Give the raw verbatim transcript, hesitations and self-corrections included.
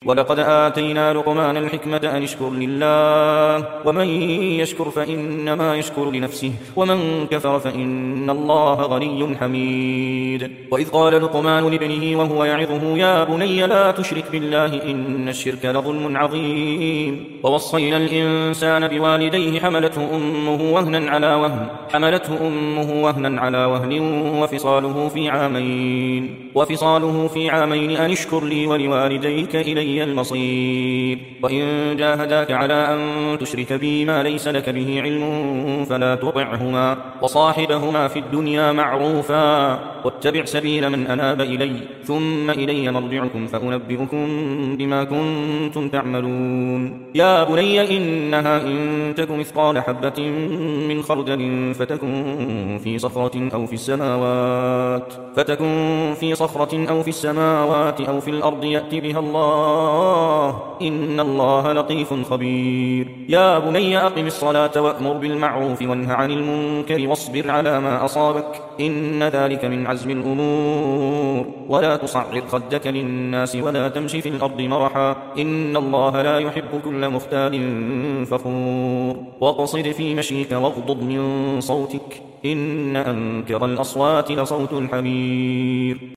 ولقد آتينا لقمان الحكمة أن اشكر لله ومن يشكر فإنما يشكر لنفسه ومن كفر فإن الله غني حميد. وإذ قال لقمان لابنه وهو يعظه يا بني لا تشرك بالله إن الشرك لظلم عظيم. ووصينا الإنسان بوالديه حملته أمه وهنا على وهن حملته أمه وهنا على وهن وفصاله في عامين وفصاله في عامين أن اشكر لي ولوالديك إلي المصير. وإن جاهداك على أن تشرك بي ما ليس لك به علم فلا تطعهما وصاحبهما في الدنيا معروفا واتبع سبيل من أناب إلي ثم إلي مرجعكم فأنبئكم بما كنتم تعملون. يا بني إنها إن تك مثقال حبة من خردل فتكن في صخرة أو في السماوات فتكن في صخرة أو في السماوات أو في الأرض يأتي بها الله إن الله لطيف خبير. يا بني أقم الصلاة وأمر بالمعروف وانه عن المنكر واصبر على ما أصابك إن ذلك من عزم الأمور. ولا تصعر خدك للناس ولا تمشي في الأرض مرحا إن الله لا يحب كل مختال فخور. واقصد في مشيك واغضض من صوتك إن أنكر الأصوات لصوت الحمير.